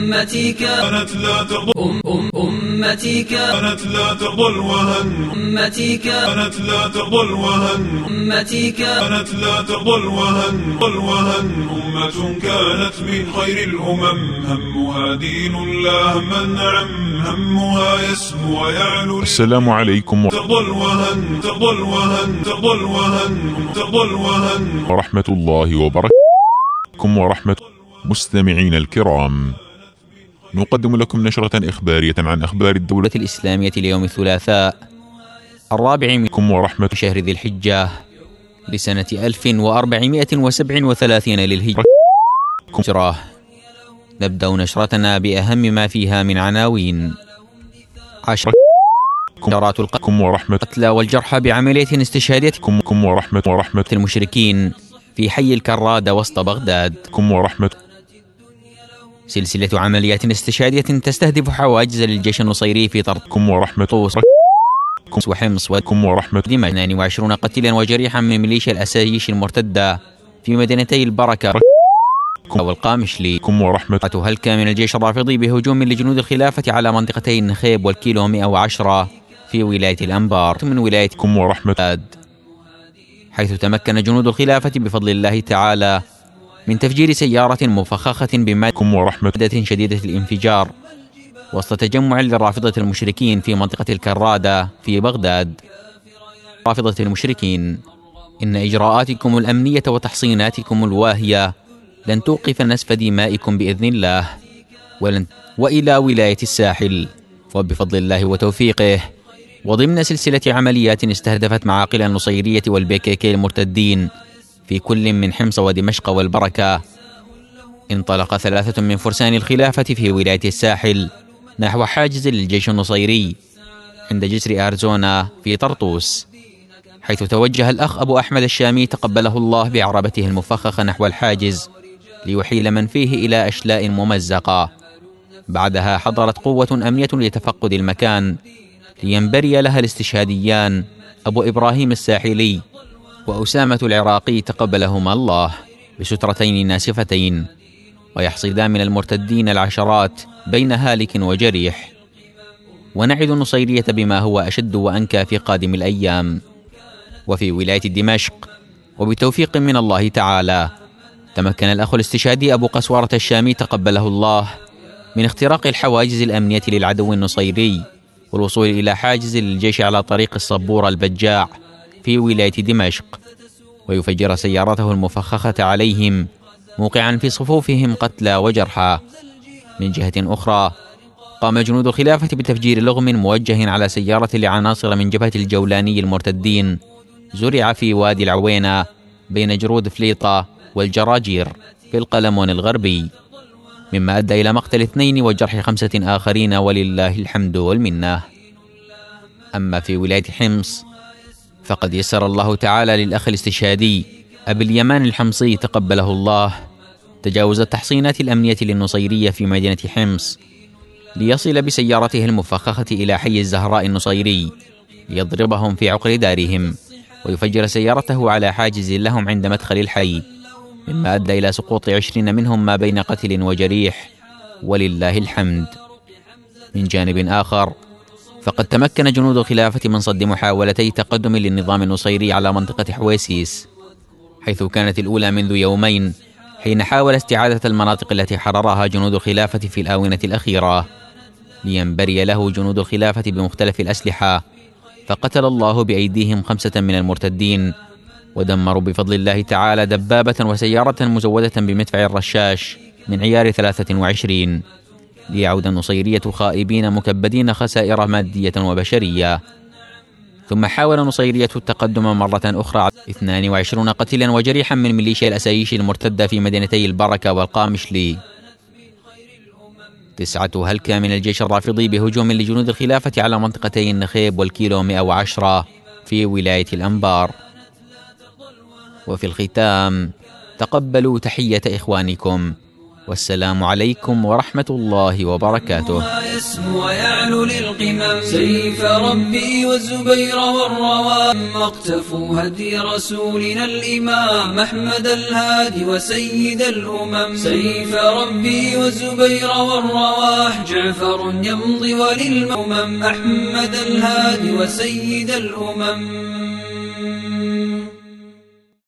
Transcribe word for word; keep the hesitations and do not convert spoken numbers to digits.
أمتي كانت لا ترضى أم أم أمتي كانت لا ترضى الوهن أمتي كانت لا ترضى الوهن أمتي كانت لا ترضى الوهن الوهن أمة كانت من خير الأمم همها دين لا هم نعم همها يسمو ويعلو. السلام عليكم ترضى الوهن ترضى الوهن ترضى الوهن ترضى الوهن ورحمة الله وبركاته ورحمة مستمعين الكرام. نقدم لكم نشرة إخبارية عن أخبار الدولة الإسلامية ليوم الثلاثاء الرابع من ورحمة شهر ذي الحجة لسنة ألف وأربعمائة وسبع وثلاثين للهجرة. نبدأ نشرتنا بأهم ما فيها من عناوين. عشرات القتلى والجرحى بعملية استشهادية ورحمة ورحمة المشركين في حي الكرادة وسط بغداد. ورحمة سلسلة عمليات استشهادية تستهدف حواجز للجيش النصيري في طرطوس ورحمة وحمص ورحمة ودمشق. اثنين وعشرين قتيلا وجريحا من ميليشيا الأسايش المرتدة في مدينتي البركة والقامشلي. ورحمة هلكة من الجيش الرافضي بهجوم لجنود الخلافة على منطقتي النخيب والكيلو مئة وعشرة في ولاية الأنبار من ولاية ورحمة حيث تمكن جنود الخلافة بفضل الله تعالى من تفجير سيارة مفخخة بمادة ورحمة شديدة الانفجار وسط تجمع للرافضة المشركين في منطقة الكرادة في بغداد. رافضة المشركين: إن إجراءاتكم الأمنية وتحصيناتكم الواهية لن توقف نسف دمائكم بإذن الله ولن وإلى ولاية الساحل وبفضل الله وتوفيقه وضمن سلسلة عمليات استهدفت معاقل النصيرية والبيكيكي المرتدين في كل من حمص ودمشق والبركة. انطلق ثلاثة من فرسان الخلافة في ولاية الساحل نحو حاجز للجيش النصيري عند جسر أرزونا في طرطوس، حيث توجه الأخ أبو أحمد الشامي تقبله الله بعربته المفخخة نحو الحاجز ليحيل من فيه إلى أشلاء ممزقة. بعدها حضرت قوة أمنية لتفقد المكان لينبري لها الاستشهاديان أبو إبراهيم الساحلي وأسامة العراقي تقبلهما الله بسترتين ناسفتين، ويحصدا من المرتدين العشرات بين هالك وجريح. ونعد النصيرية بما هو أشد وأنكى في قادم الأيام. وفي ولاية دمشق وبتوفيق من الله تعالى تمكن الأخ الاستشهادي أبو قسورة الشامي تقبله الله من اختراق الحواجز الأمنية للعدو النصيري والوصول إلى حاجز للجيش على طريق الصبورة البجاع في ولاية دمشق ويفجر سيارته المفخخة عليهم، موقعا في صفوفهم قتلى وجرحى. من جهة أخرى قام جنود الخلافة بتفجير لغم موجه على سيارة لعناصر من جبهة الجولاني المرتدين زرع في وادي العوينة بين جرود فليطة والجراجير في القلمون الغربي، مما أدى إلى مقتل اثنين وجرح خمسة آخرين ولله الحمد والمنة. أما في ولاية حمص فقد يسر الله تعالى للأخ الاستشهادي أبي اليمان الحمصي تقبله الله تجاوز التحصينات الأمنية للنصيرية في مدينة حمص ليصل بسيارته المفخخة إلى حي الزهراء النصيري ليضربهم في عقر دارهم ويفجر سيارته على حاجز لهم عند مدخل الحي، مما أدى إلى سقوط عشرين منهم ما بين قتل وجريح ولله الحمد. من جانب آخر فقد تمكن جنود الخلافة من صد محاولتي تقدم للنظام النصيري على منطقة حويسيس، حيث كانت الأولى منذ يومين حين حاول استعادة المناطق التي حررها جنود الخلافة في الآونة الأخيرة لينبري له جنود الخلافة بمختلف الأسلحة، فقتل الله بأيديهم خمسة من المرتدين ودمروا بفضل الله تعالى دبابة وسيارة مزودة بمدفع الرشاش من عيار ثلاثة وعشرين، ليعود النصيرية خائبين مكبدين خسائر مادية وبشرية. ثم حاول النصيرية التقدم مرة أخرى اثنين وعشرين قتيلا وجريحا من ميليشيا الأسايش المرتدة في مدينتي البركة والقامشلي. تسعة هلكة من الجيش الرافضي بهجوم لجنود الخلافة على منطقتي النخيب والكيلو مئة وعشرة في ولاية الأنبار. وفي الختام تقبلوا تحية إخوانكم والسلام عليكم ورحمة الله وبركاته. يسمو ويعلو للقمم سيف ربي والزبير والروام واقتفوا هدي رسولنا الإمام أحمد الهادي وسيد الأمم. سيف ربي والزبير والرواح جعفر يمضي وللأمم أحمد الهادي وسيد الأمم.